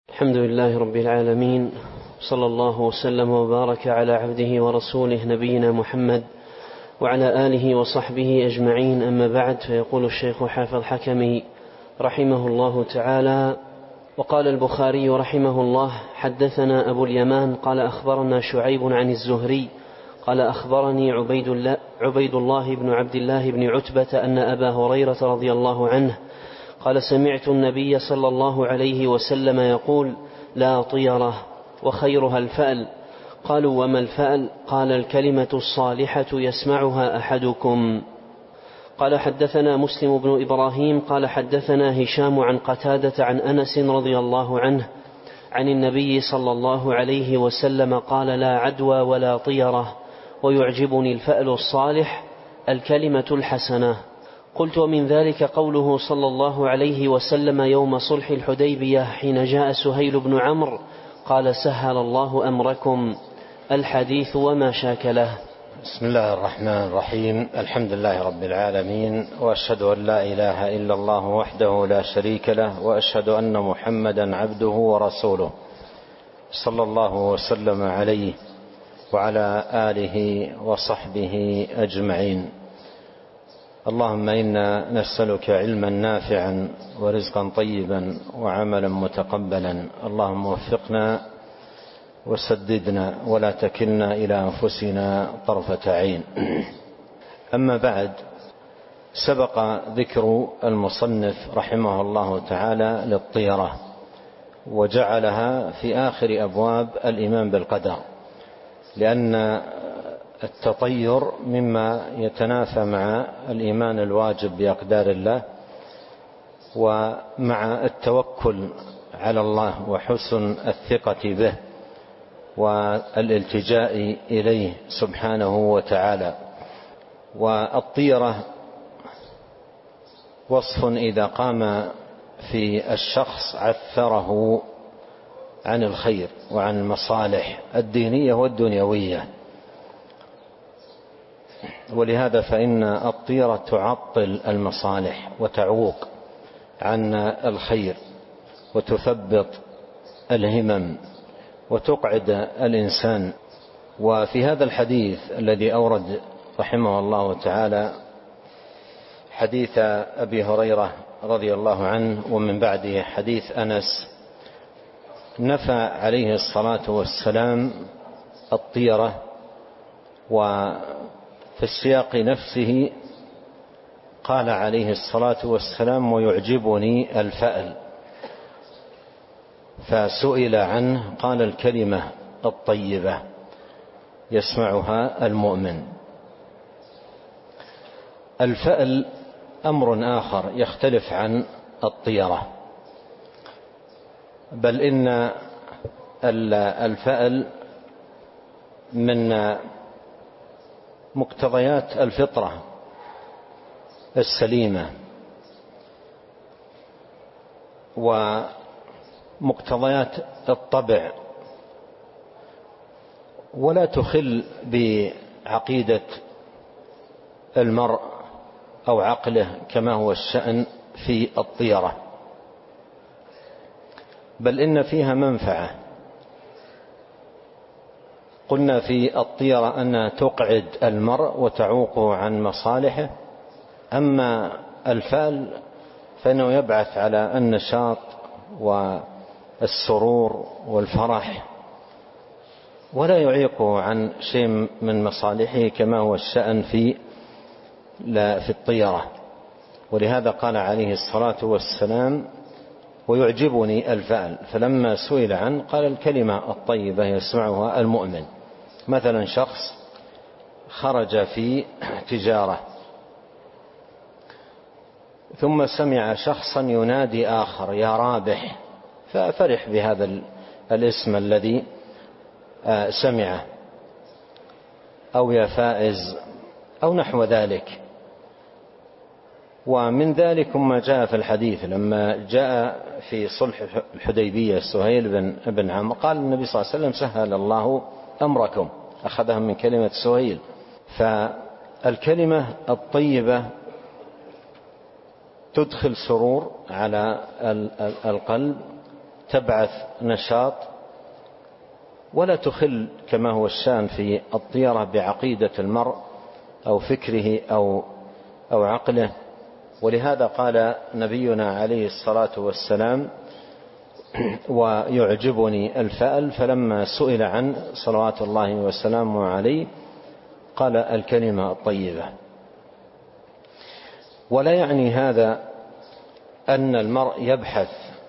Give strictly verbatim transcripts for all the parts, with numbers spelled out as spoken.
الحمد لله رب العالمين، صلى الله وسلم وبارك على عبده ورسوله نبينا محمد وعلى آله وصحبه أجمعين. أما بعد، فيقول الشيخ حافظ حكمي رحمه الله تعالى: وقال البخاري رحمه الله: حدثنا أبو اليمان قال أخبرنا شعيب عن الزهري قال أخبرني عبيد الله, عبيد الله بن عبد الله بن عتبة أن أبا هريرة رضي الله عنه قال: سمعت النبي صلى الله عليه وسلم يقول: لا طيرة وخيرها الفأل. قالوا: وما الفأل؟ قال: الكلمة الصالحة يسمعها أحدكم. قال: حدثنا مسلم بن إبراهيم قال حدثنا هشام عن قتادة عن أنس رضي الله عنه عن النبي صلى الله عليه وسلم قال: لا عدوى ولا طيرة، ويعجبني الفأل الصالح الكلمة الحسنة. قلت: ومن ذلك قوله صلى الله عليه وسلم يوم صلح الحديبية حين جاء سهيل بن عمرو قال: سهل الله أمركم. الحديث وما شاكله. بسم الله الرحمن الرحيم. الحمد لله رب العالمين، وأشهد أن لا إله إلا الله وحده لا شريك له، وأشهد أن محمدا عبده ورسوله، صلى الله وسلم عليه وعلى آله وصحبه أجمعين. اللهم إنا نسألك علما نافعا ورزقا طيبا وعملا متقبلا. اللهم وفقنا وسددنا ولا تكلنا إلى أنفسنا طرفة عين. أما بعد، سبق ذكر المصنف رحمه الله تعالى للطيرة، وجعلها في آخر أبواب الإيمان بالقدر، لأن التطير مما يتنافى مع الإيمان الواجب بأقدار الله، ومع التوكل على الله وحسن الثقة به والالتجاء إليه سبحانه وتعالى. والطيرة وصف إذا قام في الشخص عثره عن الخير وعن المصالح الدينية والدنيوية، ولهذا فإن الطيرة تعطل المصالح وتعوق عن الخير وتثبط الهمم وتقعد الإنسان. وفي هذا الحديث الذي أورد رحمه الله تعالى حديث أبي هريرة رضي الله عنه، ومن بعده حديث أنس، نفى عليه الصلاة والسلام الطيرة، وفي السياق نفسه قال عليه الصلاة والسلام: ويعجبني الفأل. فسئل عنه قال: الكلمة الطيبة يسمعها المؤمن. الفأل أمر آخر يختلف عن الطيرة، بل إن الفأل من مقتضيات الفطرة السليمة ومقتضيات الطبع، ولا تخل بعقيدة المرء أو عقله كما هو الشأن في الطيرة، بل إن فيها منفعة. قلنا في الطيرة أنها تقعد المرء وتعوقه عن مصالحه، أما الفأل فإنه يبعث على النشاط والسرور والفرح، ولا يعيقه عن شيء من مصالحه كما هو الشأن في في الطيرة. ولهذا قال عليه الصلاة والسلام: ويعجبني الفأل. فلما سئل عنه قال: الكلمة الطيبة يسمعها المؤمن. مثلا شخص خرج في تجارة ثم سمع شخصا ينادي آخر: يا رابح، ففرح بهذا الاسم الذي سمعه، أو يا فائز، أو نحو ذلك. ومن ذلك ما جاء في الحديث لما جاء في صلح الحديبية سهيل بن, بن عمرو، قال النبي صلى الله عليه وسلم: سهل الله أمركم، أخذها من كلمة سهيل. فالكلمة الطيبة تدخل سرور على القلب تبعث نشاط ولا تخل كما هو الشأن في الطيرة بعقيدة المرء أو فكره أو أو عقله. ولهذا قال نبينا عليه الصلاة والسلام: ويعجبني الفأل. فلما سئل عن صلوات الله وسلامه عليه قال: الكلمة الطيبة. ولا يعني هذا أن المرء يبحث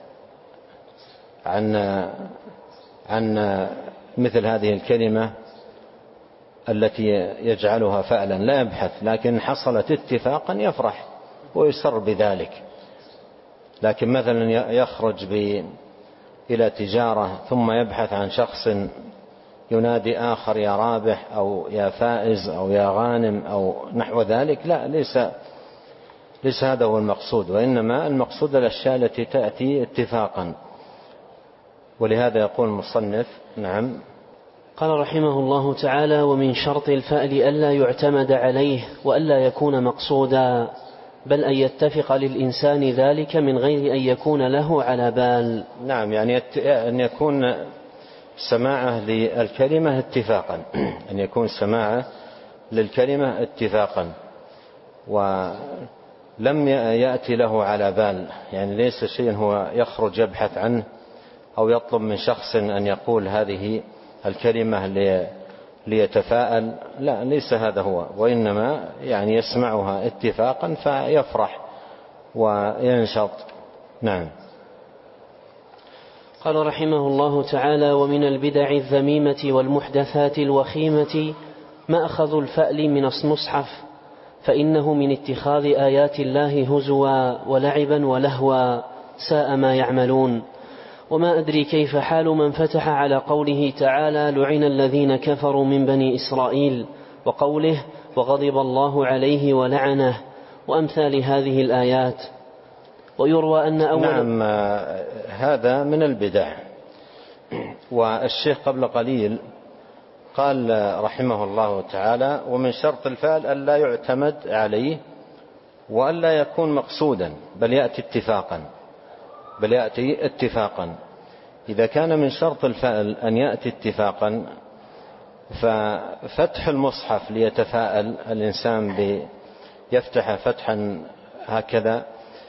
عن عن مثل هذه الكلمة التي يجعلها فعلا، لا يبحث، لكن حصلت اتفاقا يفرح ويسر بذلك. لكن مثلا يخرج إلى تجارة ثم يبحث عن شخص ينادي آخر: يا رابح، أو يا فائز، أو يا غانم، أو نحو ذلك، لا، ليس ليس هذا هو المقصود، وإنما المقصود الأشياء التي تأتي اتفاقا. ولهذا يقول المصنف: نعم. قال رحمه الله تعالى: ومن شرط الفأل ألا يعتمد عليه وألا يكون مقصودا، بل أن يتفق للإنسان ذلك من غير أن يكون له على بال. نعم، يعني أن يكون سماعه للكلمة اتفاقا أن يكون سماعه للكلمة اتفاقا ولم يأتي له على بال، يعني ليس شيء هو يخرج يبحث عنه أو يطلب من شخص أن يقول هذه الكلمة ليتفاءل، لا، ليس هذا هو، وإنما يعني يسمعها اتفاقا فيفرح وينشط. نعم. قال رحمه الله تعالى: ومن البدع الذميمة والمحدثات الوخيمة مأخذ الفأل من المصحف، فإنه من اتخاذ آيات الله هزوا ولعبا ولهوا، ساء ما يعملون. وما أدري كيف حال من فتح على قوله تعالى: لعن الذين كفروا من بني إسرائيل، وقوله: وغضب الله عليه ولعنه، وأمثال هذه الآيات. ويروى أن أول نعم، هذا من البدع. والشيخ قبل قليل قال رحمه الله تعالى: ومن شرط الفعل ألا يعتمد عليه وألا يكون مقصودا، بل يأتي اتفاقا بل يأتي اتفاقا إذا كان من شرط الفعل أن يأتي اتفاقا، ففتح المصحف ليتفاءل الإنسان يفتح فتحا هكذا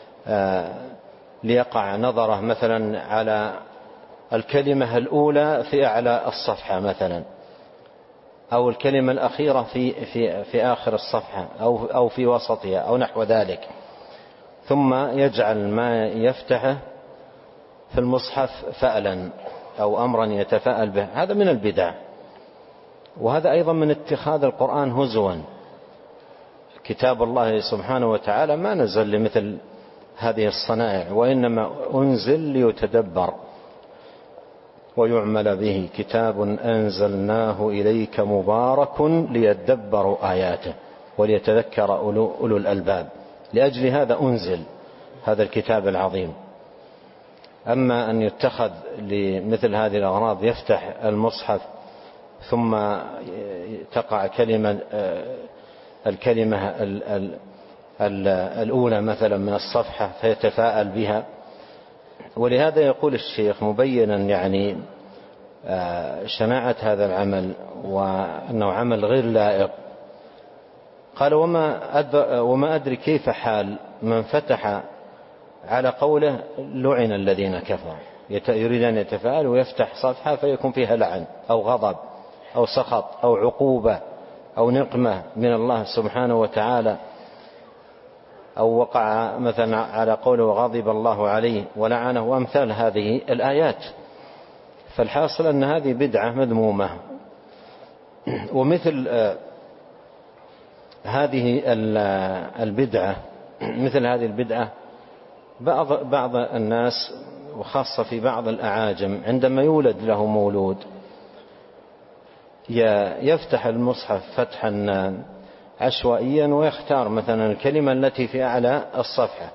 ليقع نظره مثلا على الكلمة الأولى في أعلى الصفحة مثلا، أو الكلمة الأخيرة في في في آخر الصفحة، أو أو في وسطها، أو نحو ذلك، ثم يجعل ما يفتحه في المصحف فعلا أو أمرا يتفاءل به، هذا من البدع. وهذا أيضا من اتخاذ القرآن هزوا. كتاب الله سبحانه وتعالى ما نزل لمثل هذه الصنائع، وإنما أنزل ليتدبر ويعمل به. كتاب أنزلناه إليك مبارك ليدبروا آياته وليتذكر أولو الألباب. لأجل هذا أنزل هذا الكتاب العظيم. أما أن يتخذ لمثل هذه الأغراض، يفتح المصحف ثم تقع كلمة الكلمة الأولى مثلا من الصفحة فيتفاءل بها. ولهذا يقول الشيخ مبينا يعني شناعة هذا العمل وأنه عمل غير لائق، قال: وما وما أدري كيف حال من فتح على قوله لعن الذين كفروا، يريد أن يتفاءل ويفتح صفحة فيكون فيها لعن أو غضب أو سخط أو عقوبة أو نقمة من الله سبحانه وتعالى، أو وقع مثلا على قوله وغضب الله عليه ولعنه، وأمثال هذه الآيات. فالحاصل أن هذه بدعة مذمومة. ومثل هذه البدعة مثل هذه البدعة بعض بعض الناس، وخاصة في بعض الأعاجم، عندما يولد له مولود يفتح المصحف فتحا عشوائيا ويختار مثلا الكلمة التي في أعلى الصفحة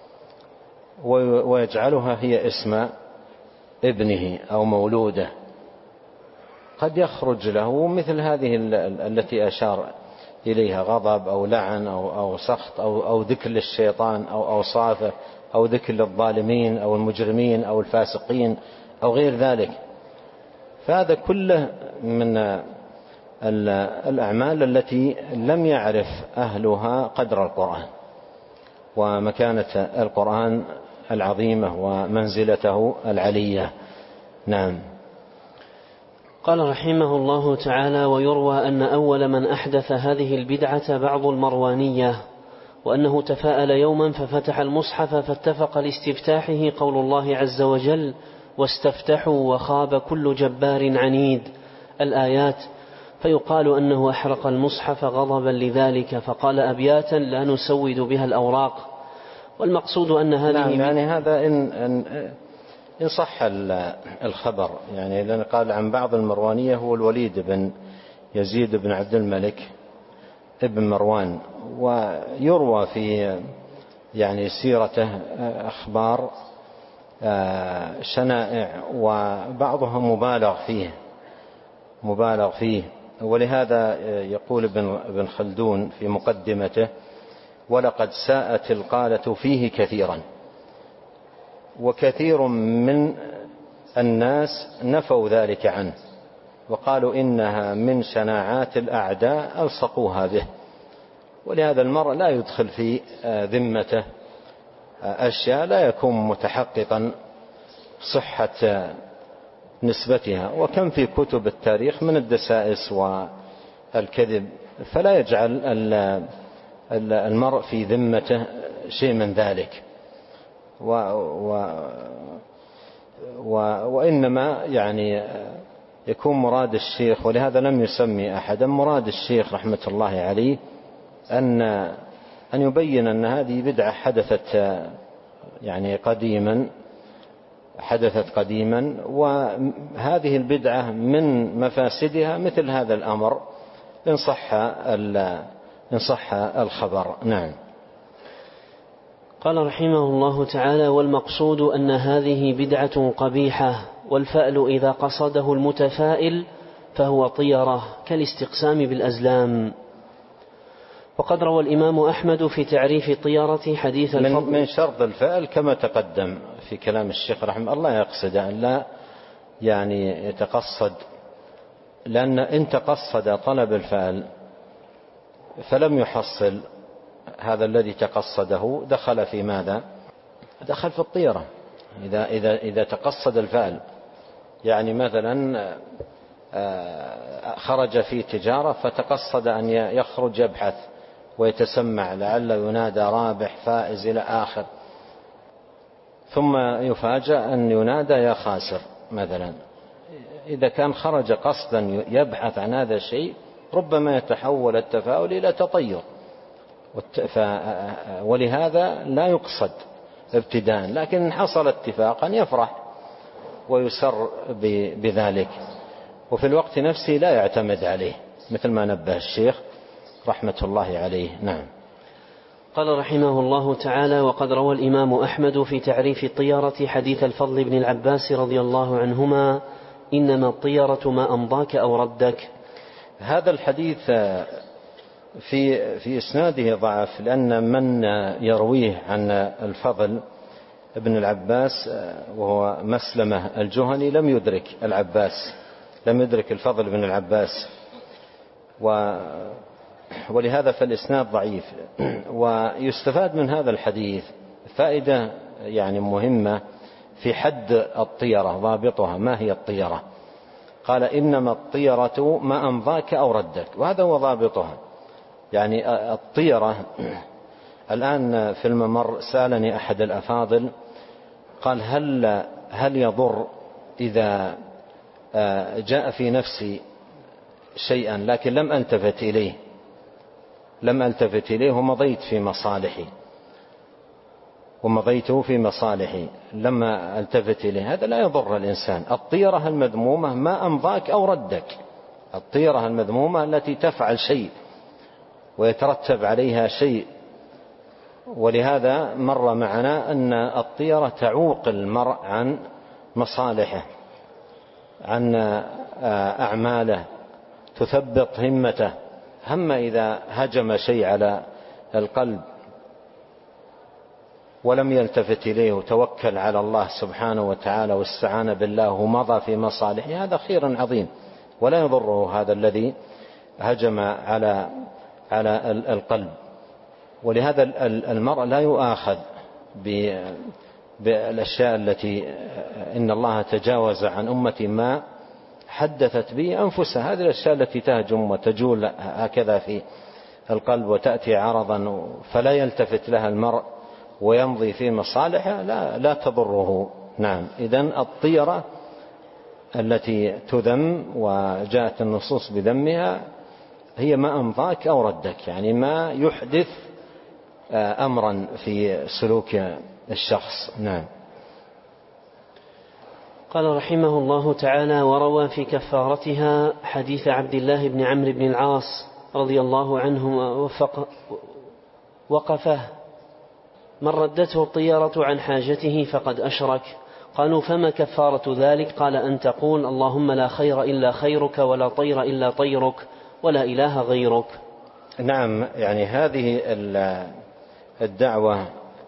ويجعلها هي اسم ابنه أو مولوده. قد يخرج له مثل هذه التي أشار إليها، غضب أو لعن أو, أو سخط أو, أو ذكر للشيطان أو أوصافه أو ذكر للظالمين أو المجرمين أو الفاسقين أو غير ذلك. فهذا كله من الأعمال التي لم يعرف أهلها قدر القرآن ومكانة القرآن العظيمة ومنزلته العلية. نعم. قال رحمه الله تعالى: ويروى أن أول من أحدث هذه البدعة بعض المروانية، وأنه تفاءل يوما ففتح المصحف فاتفق لاستفتاحه قول الله عز وجل: واستفتحوا وخاب كل جبار عنيد، الآيات، فيقال أنه أحرق المصحف غضبا لذلك فقال أبياتا لا نسود بها الأوراق. والمقصود أن هذه نعم، يعني هذا إن, إن, إن صح الخبر، يعني لأن قال عن بعض المروانية هو الوليد بن يزيد بن عبد الملك ابن مروان، ويروى في يعني سيرته أخبار شنائع وبعضها مبالغ فيه مبالغ فيه ولهذا يقول ابن خلدون في مقدمته: ولقد ساءت القالة فيه كثيرا، وكثير من الناس نفوا ذلك عنه وقالوا إنها من شناعات الأعداء ألصقوها به. ولهذا المرء لا يدخل في ذمته أشياء لا يكون متحققا صحة نسبتها. وكم في كتب التاريخ من الدسائس والكذب، فلا يجعل المرء في ذمته شيء من ذلك. و و و وإنما يعني يكون مراد الشيخ، ولهذا لم يسمي أحدا، مراد الشيخ رحمة الله عليه أن أن يبين أن هذه بدعة حدثت يعني قديما حدثت قديما وهذه البدعة من مفاسدها مثل هذا الأمر إن صح إن صح الخبر. نعم. قال رحمه الله تعالى: والمقصود أن هذه بدعة قبيحة، والفأل إذا قصده المتفائل فهو طيرة كالاستقسام بالأزلام. وقد روى الإمام أحمد في تعريف الطيرة حديث الفضل من شرط الفأل كما تقدم في كلام الشيخ رحمه الله يقصد أن لا يعني يتقصد، لأن إن تقصد طلب الفأل فلم يحصل هذا الذي تقصده دخل في ماذا؟ دخل في الطيرة. إذا, إذا, إذا تقصد الفأل، يعني مثلا خرج في تجارة فتقصد أن يخرج يبحث ويتسمع لعل ينادى رابح فائز إلى آخر، ثم يفاجأ أن ينادى يا خاسر مثلا. إذا كان خرج قصدا يبحث عن هذا الشيء ربما يتحول التفاؤل إلى تطير، ولهذا لا يقصد ابتداء، لكن إن حصل اتفاقا يفرح ويسر بذلك، وفي الوقت نفسه لا يعتمد عليه مثل ما نبه الشيخ رحمة الله عليه. نعم. قال رحمه الله تعالى: وقد روى الإمام أحمد في تعريف الطيرة حديث الفضل بن العباس رضي الله عنهما: إنما الطيرة ما أمضاك أو ردك. هذا الحديث في في إسناده ضعف، لأن من يرويه عن الفضل بن العباس وهو مسلمة الجهني لم يدرك العباس لم يدرك الفضل بن العباس، و ولهذا فالإسناد ضعيف. ويستفاد من هذا الحديث فائدة يعني مهمة في حد الطيرة، ضابطها ما هي الطيرة. قال: إنما الطيرة ما أمضاك أو ردك، وهذا هو ضابطها. يعني الطيرة الآن في الممر سألني أحد الأفاضل قال: هل هل يضر إذا جاء في نفسي شيئا لكن لم ألتفت إليه لم ألتفت إليه ومضيت في مصالحي ومضيته في مصالحي لما ألتفت إليه، هذا لا يضر الإنسان. الطيرة المذمومة ما أمضاك أو ردك، الطيرة المذمومة التي تفعل شيء ويترتب عليها شيء. ولهذا مر معنا أن الطيرة تعوق المرء عن مصالحه، عن أعماله، تثبط همته. هم إذا هجم شيء على القلب ولم يلتفت إليه وتوكل على الله سبحانه وتعالى واستعان بالله ومضى في مصالحه، هذا خير عظيم ولا يضره هذا الذي هجم على على القلب. ولهذا المرء لا يؤاخذ بالأشياء التي إن الله تجاوز عن أمتي ما حدثت به أنفسها، هذه الأشياء التي تهجم وتجول هكذا في القلب وتأتي عرضا فلا يلتفت لها المرء ويمضي في مصالحه، لا, لا تضره. نعم. إذن الطيرة التي تذم وجاءت النصوص بذمها هي ما أمضاك أو ردك، يعني ما يحدث أمرا في سلوك الشخص. نعم. قال رحمه الله تعالى: وروى في كفارتها حديث عبد الله بن عمرو بن العاص رضي الله عنه وفق وقفه: من ردته الطيرة عن حاجته فقد أشرك. قالوا: فما كفارة ذلك؟ قال: أن تقول: اللهم لا خير إلا خيرك ولا طير إلا طيرك ولا إله غيرك. نعم. يعني هذه الدعوة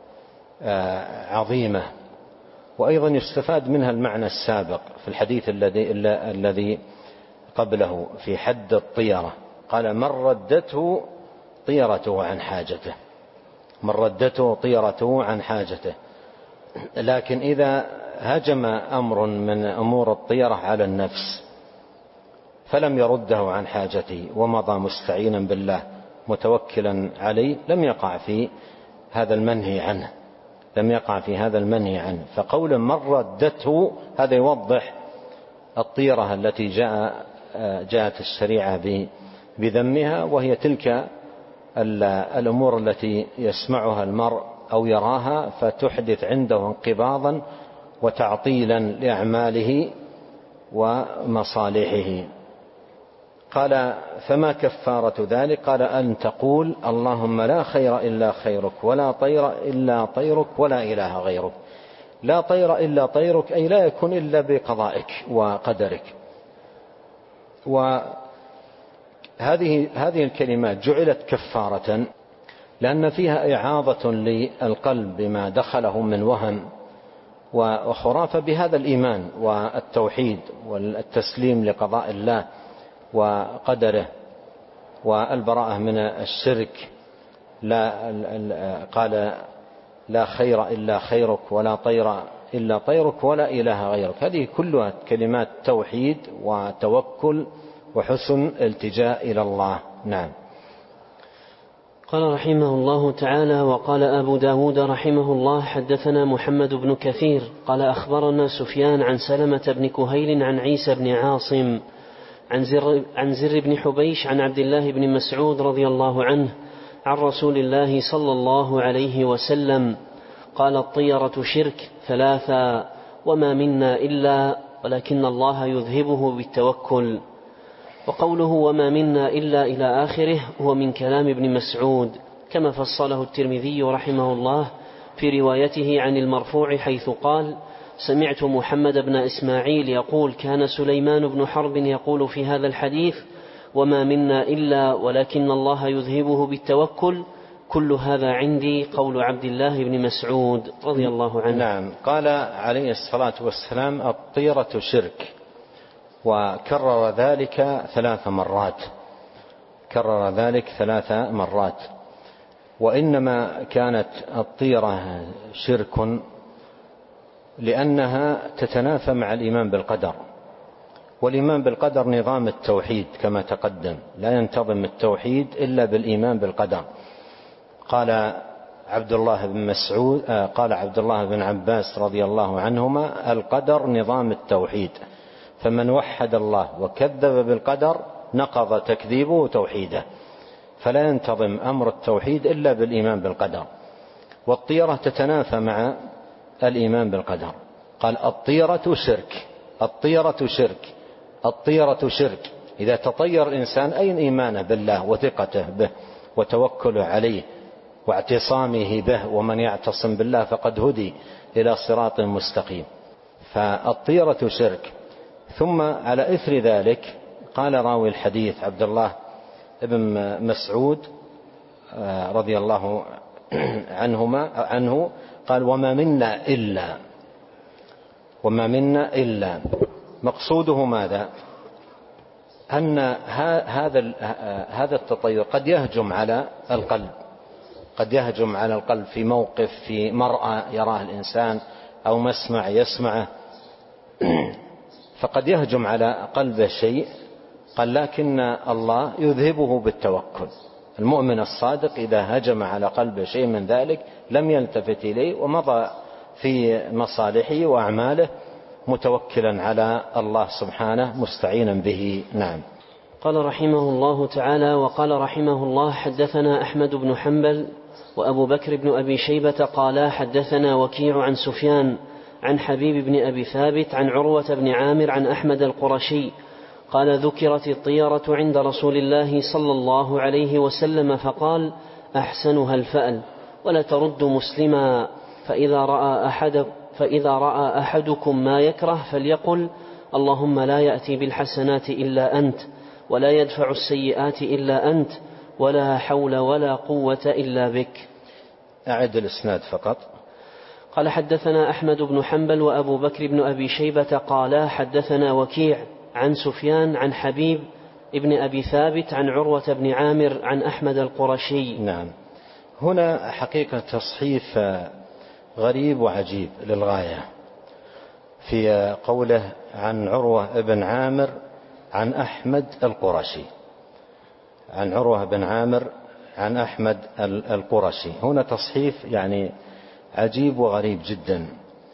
عظيمة، وأيضا يستفاد منها المعنى السابق في الحديث الذي الذي قبله في حد الطيرة. قال: من ردته طيرته عن حاجته، من ردته طيرته عن حاجته. لكن إذا هجم أمر من أمور الطيرة على النفس فلم يرده عن حاجته ومضى مستعينا بالله متوكلا عليه، لم يقع في هذا المنهي عنه، لم يقع في هذا المنهي عنه. فقول من ردته هذا يوضح الطيرة التي جاء جاءت الشريعة بذمها، وهي تلك الأمور التي يسمعها المرء أو يراها فتحدث عنده انقباضا وتعطيلا لأعماله ومصالحه. قال: فما كفارة ذلك؟ قال: أن تقول: اللهم لا خير إلا خيرك ولا طير إلا طيرك ولا إله غيرك. لا طير إلا طيرك أي لا يكون إلا بقضائك وقدرك. وهذه هذه الكلمات جعلت كفارة لأن فيها إعاضة للقلب بما دخله من وهم وخرافة بهذا الإيمان والتوحيد والتسليم لقضاء الله وقدره والبراءة من الشرك. لا قال: لا خير إلا خيرك ولا طير إلا طيرك ولا إله غيرك. هذه كلها كلمات توحيد وتوكل وحسن التجاء إلى الله. نعم. قال رحمه الله تعالى: وقال أبو داود رحمه الله: حدثنا محمد بن كثير قال أخبرنا سفيان عن سلمة بن كهيل عن عيسى بن عاصم عن زر, عن زر بن حبيش عن عبد الله بن مسعود رضي الله عنه عن رسول الله صلى الله عليه وسلم قال: الطيرة شرك ثلاثا وما منا إلا ولكن الله يذهبه بالتوكل. وقوله وما منا إلا إلى آخره هو من كلام ابن مسعود كما فصله الترمذي رحمه الله في روايته عن المرفوع حيث قال: سمعت محمد بن إسماعيل يقول: كان سليمان بن حرب يقول في هذا الحديث: وما منا إلا ولكن الله يذهبه بالتوكل. كل هذا عندي قول عبد الله بن مسعود رضي الله عنه. نعم. قال عليه الصلاة والسلام: الطيرة شرك، وكرر ذلك ثلاث مرات، كرر ذلك ثلاث مرات. وإنما كانت الطيرة شرك لأنها تتنافى مع الإيمان بالقدر، والإيمان بالقدر نظام التوحيد كما تقدم، لا ينتظم التوحيد إلا بالإيمان بالقدر. قال عبد الله بن مسعود قال عبد الله بن عباس رضي الله عنهما: القدر نظام التوحيد، فمن وحد الله وكذب بالقدر نقض تكذيبه توحيده، فلا ينتظم أمر التوحيد إلا بالإيمان بالقدر. والطيرة تتنافى مع الإيمان بالقدر. قال: الطيرة شرك، الطيرة شرك، الطيرة شرك. إذا تطير الإنسان أين إيمانه بالله وثقته به وتوكله عليه واعتصامه به؟ ومن يعتصم بالله فقد هدي إلى صراط مستقيم. فالطيرة شرك. ثم على إثر ذلك قال راوي الحديث عبد الله بن مسعود رضي الله عنهما عنه قال وما منا إلا وما منا إلا مقصوده ماذا؟ أن هذا هذا التطير قد يهجم على القلب، قد يهجم على القلب في موقف، في مرأى يراه الإنسان أو مسمع يسمعه، فقد يهجم على قلبه شيء، قال لكن الله يذهبه بالتوكل. المؤمن الصادق إذا هجم على قلبه شيء من ذلك لم يلتفت إليه ومضى في مصالحه وأعماله متوكلا على الله سبحانه مستعينا به. نعم. قال رحمه الله تعالى: وقال رحمه الله: حدثنا أحمد بن حنبل وأبو بكر بن أبي شيبة قالا حدثنا وكيع عن سفيان عن حبيب بن أبي ثابت عن عروة بن عامر عن أحمد القرشي قال: ذكرت الطيرة عند رسول الله صلى الله عليه وسلم فقال: أحسنها الفأل ولا ترد مسلما، فإذا رأى أحد فإذا رأى أحدكم ما يكره فليقل: اللهم لا يأتي بالحسنات إلا أنت، ولا يدفع السيئات إلا أنت، ولا حول ولا قوة إلا بك. أعد الإسناد فقط. قال: حدثنا أحمد بن حنبل وأبو بكر بن أبي شيبة قالا حدثنا وكيع عن سفيان عن حبيب ابن أبي ثابت عن عروة بن عامر عن أحمد القرشي. نعم. هنا حقيقة تصحيف غريب وعجيب للغاية في قوله عن عروة بن عامر عن أحمد القرشي، عن عروة بن عامر عن أحمد القرشي. هنا تصحيف يعني عجيب وغريب جدا.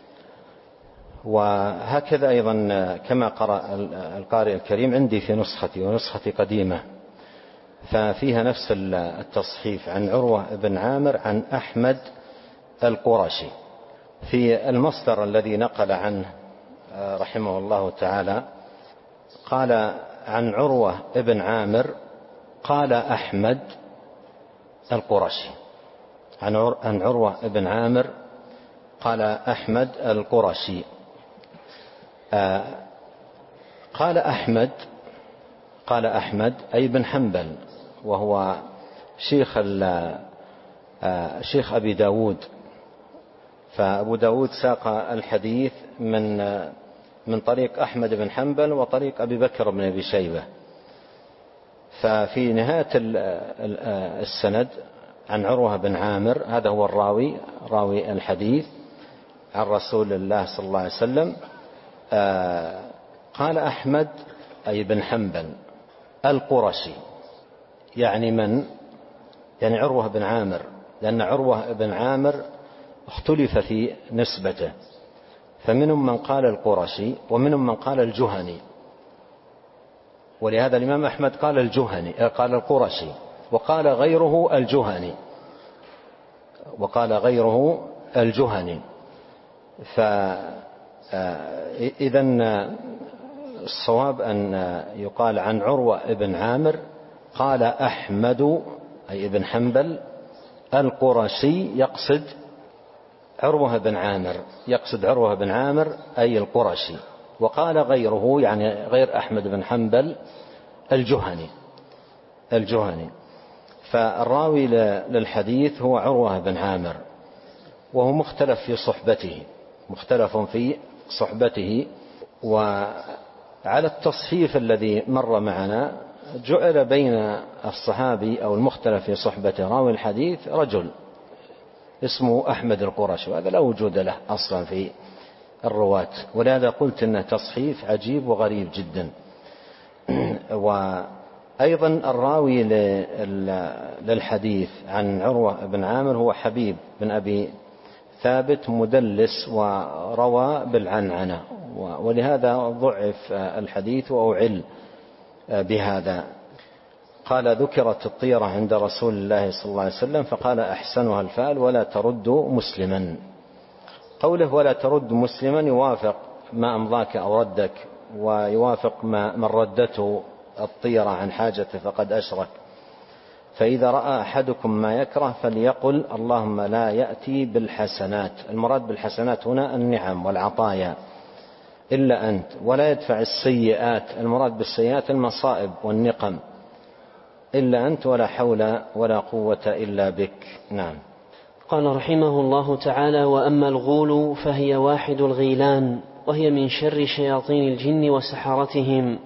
وهكذا أيضا كما قرأ القارئ الكريم عندي في نسختي ونسختي قديمة، ففيها نفس التصحيف عن عروة بن عامر عن أحمد القرشي. في المصدر الذي نقل عنه رحمه الله تعالى قال عن عروة بن عامر قال أحمد القرشي، عن عروة بن عامر قال أحمد القرشي. قال أحمد قال أحمد أي بن حنبل، وهو شيخ شيخ أبي داود، فأبو داود ساق الحديث من من طريق أحمد بن حنبل وطريق أبي بكر بن أبي شيبة. ففي نهاية السند عن عروة بن عامر، هذا هو الراوي راوي الحديث عن رسول الله صلى الله عليه وسلم، قال أحمد أي بن حنبل القرشي، يعني من؟ يعني عروة بن عامر، لأن عروة بن عامر اختلف في نسبته، فمنهم من قال القرشي ومنهم من قال الجهني، ولهذا الإمام أحمد قال الجهني قال القرشي، وقال غيره الجهني وقال غيره الجهني. فإذا الصواب أن يقال عن عروة بن عامر قال أحمد أي ابن حنبل القرشي، يقصد عروة بن عامر يقصد عروة بن عامر أي القرشي، وقال غيره يعني غير أحمد بن حنبل الجهني الجهني فالراوي للحديث هو عروة بن عامر، وهو مختلف في صحبته مختلف في صحبته. وعلى التصحيف الذي مر معنا جعل بين الصحابي أو المختلف في صحبته راوي الحديث رجل اسمه أحمد القرشي، وهذا لا وجود له أصلا في الرواة، ولهذا قلت إنه تصحيف عجيب وغريب جدا. وأيضا الراوي للحديث عن عروة بن عامر هو حبيب بن أبي ثابت مدلس وروى بالعنعنة، ولهذا ضعف الحديث وأعل بهذا. قال ذكرت الطيرة عند رسول الله صلى الله عليه وسلم فقال أحسنها الفأل ولا ترد مسلما. قوله ولا ترد مسلما يوافق ما أمضاك أو ردك، ويوافق ما من ردته الطيرة عن حاجته فقد أشرك. فإذا رأى أحدكم ما يكره فليقل اللهم لا يأتي بالحسنات، المراد بالحسنات هنا النعم والعطايا، إلا أنت، ولا يدفع السيئات، المراد بالسيئات المصائب والنقم، إلا أنت، ولا حول ولا قوة إلا بك. نعم. قال رحمه الله تعالى: وأما الغول فهي واحد الغيلان، وهي من شر شياطين الجن وسحرتهم.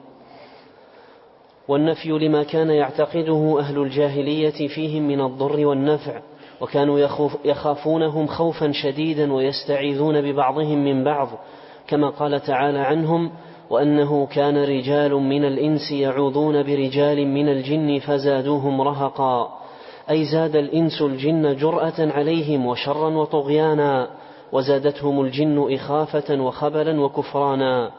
والنفي لما كان يعتقده أهل الجاهلية فيهم من الضر والنفع، وكانوا يخافونهم خوفا شديدا ويستعيذون ببعضهم من بعض، كما قال تعالى عنهم: وأنه كان رجال من الإنس يعوذون برجال من الجن فزادوهم رهقا، أي زاد الإنس الجن جرأة عليهم وشرا وطغيانا، وزادتهم الجن إخافة وخبلا وكفرانا.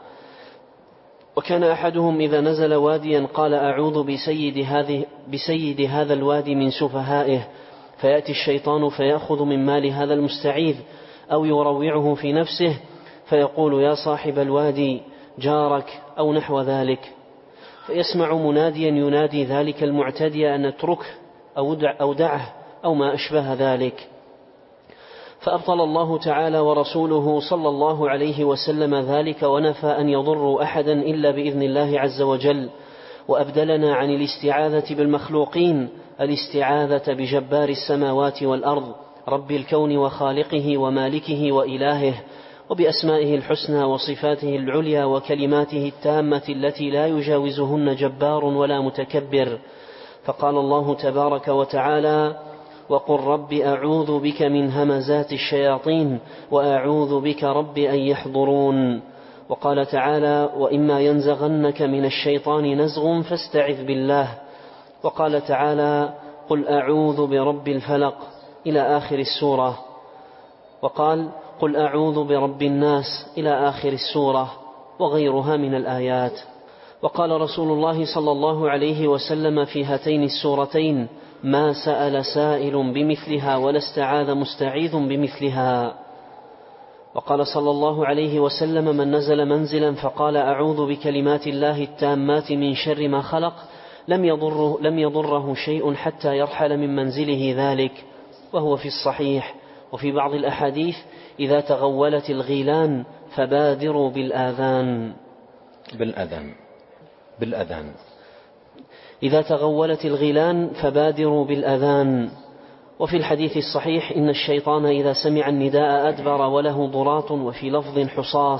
وكان أحدهم إذا نزل واديا قال: أعوذ بسيد, هذه بسيد هذا الوادي من سفهائه، فيأتي الشيطان فيأخذ من مال هذا المستعيذ أو يروعه في نفسه فيقول: يا صاحب الوادي جارك، أو نحو ذلك، فيسمع مناديا ينادي ذلك المعتدي أن اتركه أو دعه أو ما أشبه ذلك. فأبطل الله تعالى ورسوله صلى الله عليه وسلم ذلك، ونفى أن يضروا أحدا إلا بإذن الله عز وجل، وأبدلنا عن الاستعاذة بالمخلوقين الاستعاذة بجبار السماوات والأرض، رب الكون وخالقه ومالكه وإلهه، وبأسمائه الحسنى وصفاته العليا وكلماته التامة التي لا يجاوزهن جبار ولا متكبر. فقال الله تبارك وتعالى: وقل رب أعوذ بك من همزات الشياطين وأعوذ بك رب أن يحضرون. وقال تعالى: وإما ينزغنك من الشيطان نزغ فاستعذ بالله. وقال تعالى: قل أعوذ برب الفلق إلى آخر السورة. وقال: قل أعوذ برب الناس إلى آخر السورة، وغيرها من الآيات. وقال رسول الله صلى الله عليه وسلم في هاتين السورتين: ما سأل سائل بمثلها ولا استعاذ مستعيذ بمثلها. وقال صلى الله عليه وسلم: من نزل منزلا فقال: أعوذ بكلمات الله التامات من شر ما خلق، لم يضره, لم يضره شيء حتى يرحل من منزله ذلك. وهو في الصحيح. وفي بعض الأحاديث: إذا تغولت الغيلان فبادروا بالآذان بالأذان بالأذان إذا تغولت الغيلان فبادروا بالأذان. وفي الحديث الصحيح: إن الشيطان إذا سمع النداء أدبر وله ضراط، وفي لفظ حصاص.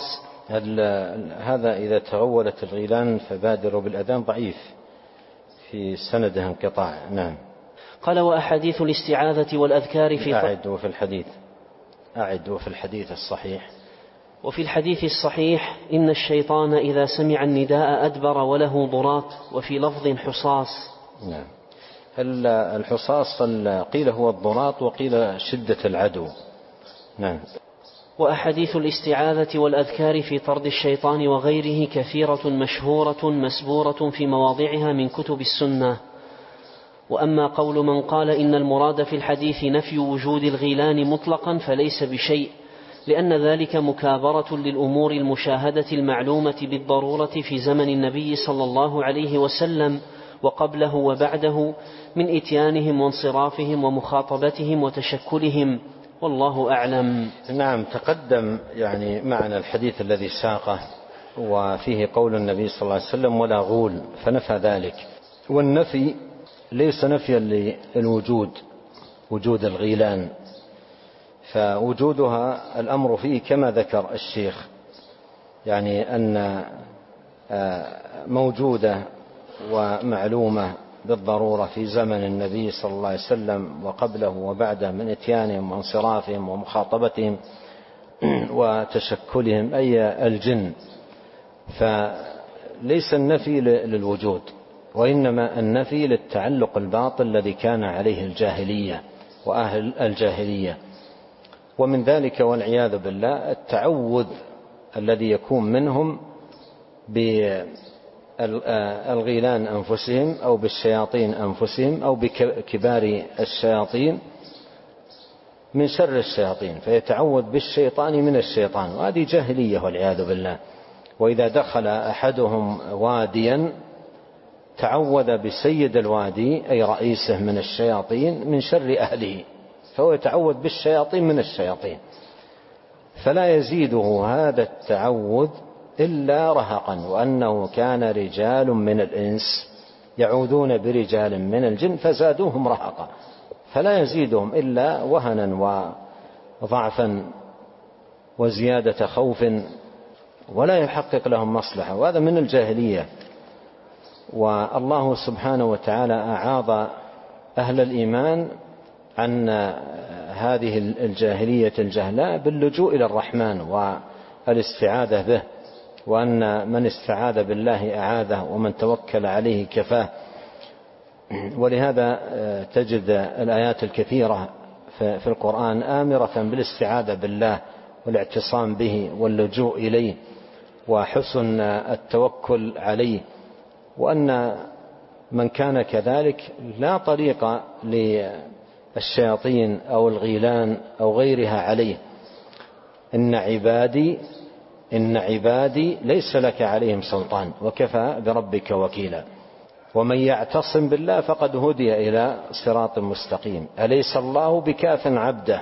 هذا إذا تغولت الغيلان فبادروا بالأذان ضعيف، في سنده انقطاع. نعم. قال: وأحاديث الاستعاذة والأذكار في أعد وفي الحديث أعد وفي الحديث الصحيح وفي الحديث الصحيح: إن الشيطان إذا سمع النداء أدبر وله ضراط، وفي لفظ حصاص. نعم. الحصاص قيل هو الضراط وقيل شدة العدو. نعم. وأحاديث الاستعاذة والأذكار في طرد الشيطان وغيره كثيرة مشهورة مسبورة في مواضعها من كتب السنة. وأما قول من قال إن المراد في الحديث نفي وجود الغيلان مطلقا فليس بشيء، لأن ذلك مكابرة للأمور المشاهدة المعلومة بالضرورة في زمن النبي صلى الله عليه وسلم وقبله وبعده، من إتيانهم وانصرافهم ومخاطبتهم وتشكلهم، والله أعلم. نعم. تقدم يعني معنى الحديث الذي ساقه، وفيه قول النبي صلى الله عليه وسلم: ولا غول، فنفى ذلك. والنفي ليس نفيا للوجود، وجود الغيلان، فوجودها الأمر فيه كما ذكر الشيخ، يعني أن موجودة ومعلومة بالضرورة في زمن النبي صلى الله عليه وسلم وقبله وبعده، من إتيانهم وانصرافهم ومخاطبتهم وتشكلهم، أي الجن. فليس النفي للوجود، وإنما النفي للتعلق الباطل الذي كان عليه الجاهلية وأهل الجاهلية. ومن ذلك والعياذ بالله التعوذ الذي يكون منهم بالغيلان أنفسهم أو بالشياطين أنفسهم أو بكبار الشياطين من شر الشياطين، فيتعوذ بالشيطان من الشيطان، وهذه جاهلية والعياذ بالله. وإذا دخل أحدهم واديا تعوذ بسيد الوادي أي رئيسه من الشياطين من شر أهله، فهو يتعوذ بالشياطين من الشياطين، فلا يزيده هذا التعوذ إلا رهقا. وأنه كان رجال من الإنس يعوذون برجال من الجن فزادوهم رهقا، فلا يزيدهم إلا وهنا وضعفا وزيادة خوف، ولا يحقق لهم مصلحة، وهذا من الجاهلية. والله سبحانه وتعالى أعاض أهل الإيمان عن هذه الجاهلية الجهلاء باللجوء إلى الرحمن والاستعاذة به، وأن من استعاذ بالله أعاذه ومن توكل عليه كفاه. ولهذا تجد الآيات الكثيرة في القرآن آمرة بالاستعاذة بالله والاعتصام به واللجوء إليه وحسن التوكل عليه، وأن من كان كذلك لا طريق للشياطين أو الغيلان أو غيرها عليه. إن عبادي إن عبادي ليس لك عليهم سلطان وكفى بربك وكيلا، ومن يعتصم بالله فقد هدي إلى صراط مستقيم، أليس الله بكاف عبده.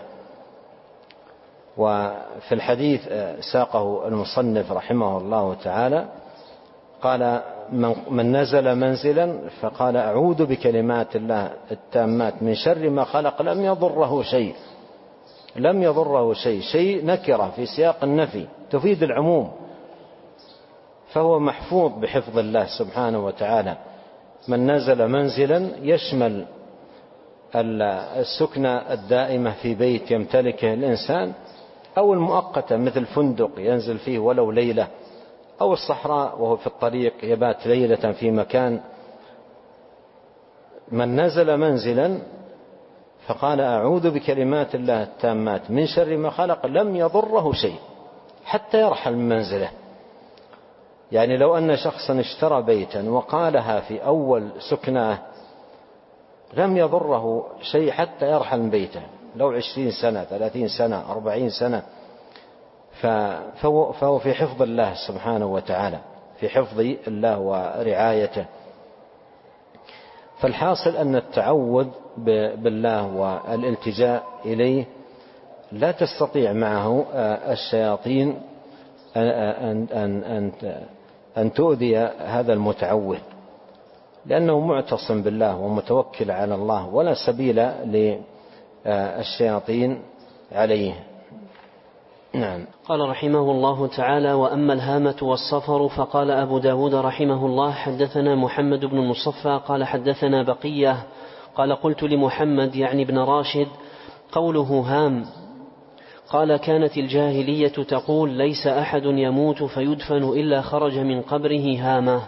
وفي الحديث ساقه المصنف رحمه الله تعالى قال: من نزل منزلا فقال أعوذ بكلمات الله التامات من شر ما خلق لم يضره شيء. لم يضره شيء، شيء نكرة في سياق النفي تفيد العموم، فهو محفوظ بحفظ الله سبحانه وتعالى. من نزل منزلا يشمل السكنة الدائمة في بيت يمتلكه الإنسان، أو المؤقتة مثل فندق ينزل فيه ولو ليلة، أو الصحراء وهو في الطريق يبات ليلة في مكان. من نزل منزلا فقال أعوذ بكلمات الله التامات من شر ما خلق لم يضره شيء حتى يرحل من منزله. يعني لو أن شخصا اشترى بيتا وقالها في أول سكنه لم يضره شيء حتى يرحل من بيته، لو عشرين سنة ثلاثين سنة أربعين سنة، فهو في حفظ الله سبحانه وتعالى، في حفظ الله ورعايته. فالحاصل أن التعوذ بالله والالتجاء إليه لا تستطيع معه الشياطين أن, أن, أن, أن تؤذي هذا المتعوذ، لأنه معتصم بالله ومتوكل على الله، ولا سبيل للشياطين عليه. نعم. قال رحمه الله تعالى: وأما الهامة والصفر فقال أبو داود رحمه الله: حدثنا محمد بن المصفى قال حدثنا بقية قال قلت لمحمد يعني ابن راشد: قوله هام، قال: كانت الجاهلية تقول ليس أحد يموت فيدفن إلا خرج من قبره هامة.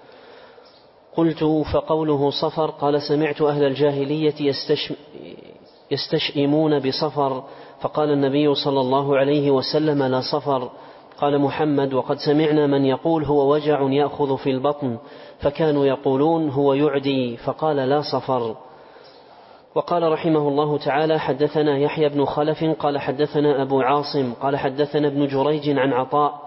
قلت: فقوله صفر؟ قال: سمعت أهل الجاهلية يستشم يستشئمون بصفر، فقال النبي صلى الله عليه وسلم: لا صفر. قال محمد: وقد سمعنا من يقول هو وجع يأخذ في البطن، فكانوا يقولون هو يعدي، فقال: لا صفر. وقال رحمه الله تعالى: حدثنا يحيى بن خلف قال حدثنا أبو عاصم قال حدثنا ابن جريج عن عطاء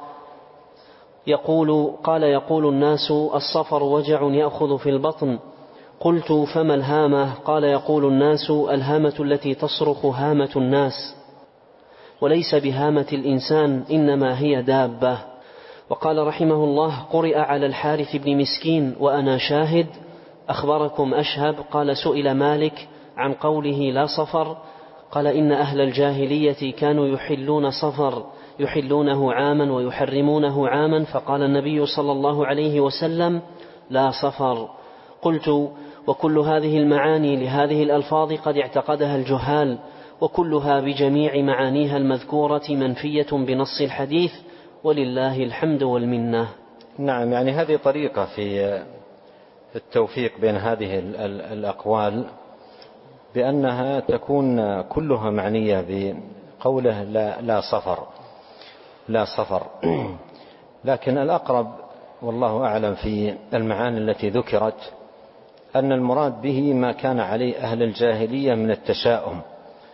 يقول قال: يقول الناس الصفر وجع يأخذ في البطن. قلت: فما الهامة؟ قال: يقول الناس الهامة التي تصرخ هامة الناس، وليس بهامة الإنسان، إنما هي دابة. وقال رحمه الله: قرئ على الحارث بن مسكين وأنا شاهد أخبركم أشهب. قال: سئل مالك عن قوله لا صفر، قال: إن أهل الجاهلية كانوا يحلون صفر، يحلونه عاما ويحرمونه عاما، فقال النبي صلى الله عليه وسلم: لا صفر. قلت: وكل هذه المعاني لهذه الألفاظ قد اعتقدها الجهال، وكلها بجميع معانيها المذكورة منفية بنص الحديث، ولله الحمد والمنة. نعم، يعني هذه طريقة في التوفيق بين هذه الأقوال، بأنها تكون كلها معنية بقوله لا, لا صفر لا صفر لكن الأقرب والله أعلم في المعاني التي ذكرت أن المراد به ما كان عليه أهل الجاهلية من التشاؤم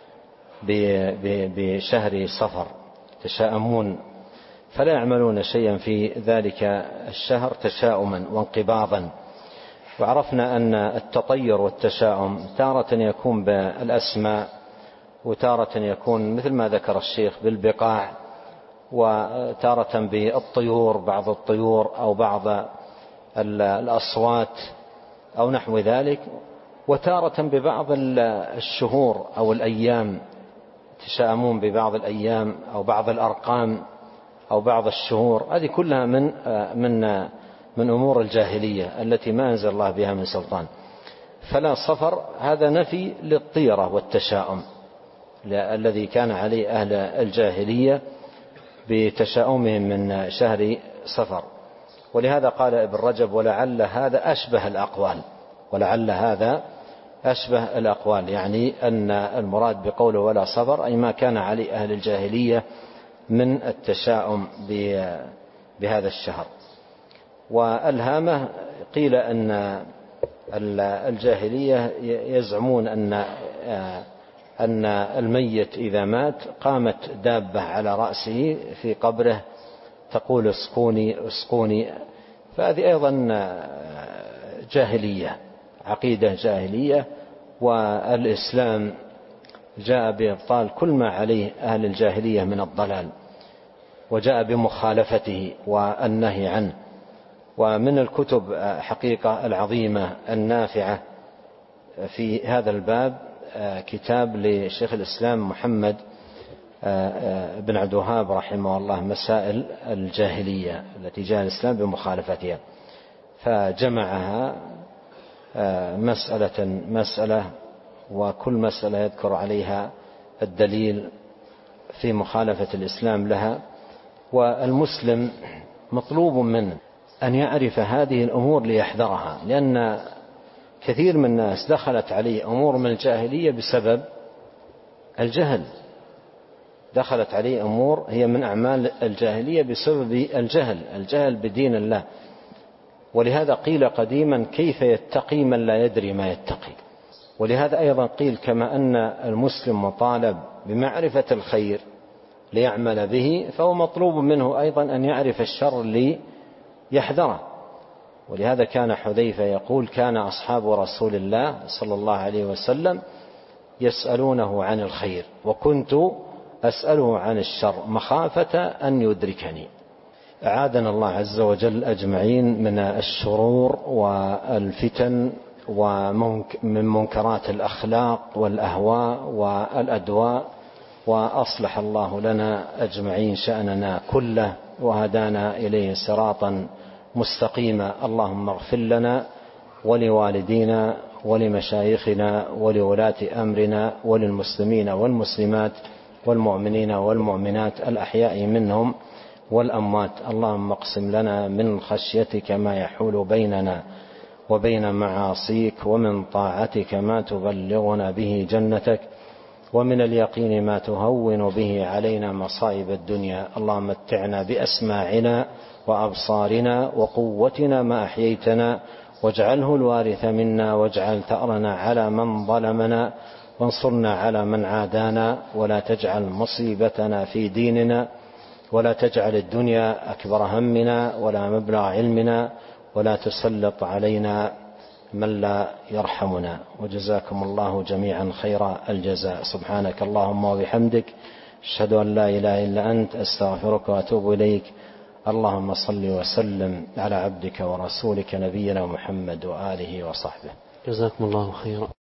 بشهر صفر، تشاءمون فلا يعملون شيئا في ذلك الشهر تشاؤما وانقباضا. وعرفنا أن التطير والتشاؤم تارة يكون بالأسماء، وتارة يكون مثل ما ذكر الشيخ بالبقاع، وتارة بالطيور، بعض الطيور أو بعض الأصوات أو نحو ذلك. وتارة ببعض الشهور أو الأيام، تشاءمون ببعض الأيام أو بعض الأرقام أو بعض الشهور. هذه كلها من من من أمور الجاهلية التي ما أنزل الله بها من سلطان. فلا صفر، هذا نفي للطيرة والتشاؤم الذي كان عليه أهل الجاهلية بتشاؤمهم من شهر صفر. ولهذا قال ابن رجب: ولعل هذا أشبه الأقوال، ولعل هذا أشبه الأقوال، يعني أن المراد بقوله ولا صفر أي ما كان عليه أهل الجاهلية من التشاؤم بهذا الشهر. والهامة قيل أن الجاهلية يزعمون أن أن الميت إذا مات قامت دابة على رأسه في قبره تقول اسقوني اسقوني، فهذه أيضا جاهلية، عقيدة جاهلية. والإسلام جاء بإبطال كل ما عليه أهل الجاهلية من الضلال، وجاء بمخالفته والنهي عنه. ومن الكتب حقيقة العظيمة النافعة في هذا الباب كتاب لشيخ الإسلام محمد بن عبد الوهاب رحمه الله، مسائل الجاهلية التي جاء الإسلام بمخالفتها، فجمعها مسألة مسألة، وكل مسألة يذكر عليها الدليل في مخالفة الإسلام لها. والمسلم مطلوب منه أن يعرف هذه الأمور ليحذرها، لأن كثير من الناس دخلت عليه أمور من الجاهلية بسبب الجهل، دخلت عليه أمور هي من أعمال الجاهلية بسبب الجهل، الجهل بدين الله. ولهذا قيل قديما: كيف يتقي من لا يدري ما يتقي؟ ولهذا أيضا قيل: كما أن المسلم مطالب بمعرفة الخير ليعمل به، فهو مطلوب منه أيضا أن يعرف الشر ليحذره. ولهذا كان حذيفة يقول: كان أصحاب رسول الله صلى الله عليه وسلم يسألونه عن الخير وكنت أسأله عن الشر مخافة أن يدركني. أعاذنا الله عز وجل أجمعين من الشرور والفتن ومن منكرات الأخلاق والأهواء والأدواء، وأصلح الله لنا أجمعين شأننا كله وهدانا إليه صراطا مستقيما. اللهم اغفر لنا ولوالدينا ولمشايخنا ولولاة أمرنا وللمسلمين والمسلمات والمؤمنين والمؤمنات الأحياء منهم والأموات. اللهم اقسم لنا من خشيتك ما يحول بيننا وبين معاصيك، ومن طاعتك ما تبلغنا به جنتك، ومن اليقين ما تهون به علينا مصائب الدنيا. اللهم متعنا بأسماعنا وأبصارنا وقوتنا ما أحييتنا، واجعله الوارث منا، واجعل ثأرنا على من ظلمنا، وانصرنا على من عادانا، ولا تجعل مصيبتنا في ديننا، ولا تجعل الدنيا أكبر همنا ولا مبلغ علمنا، ولا تسلط علينا من لا يرحمنا. وجزاكم الله جميعا خير الجزاء. سبحانك اللهم وبحمدك، أشهد أن لا إله إلا أنت، أستغفرك وأتوب إليك. اللهم صل وسلم على عبدك ورسولك نبينا محمد وآله وصحبه. جزاكم الله خيرا.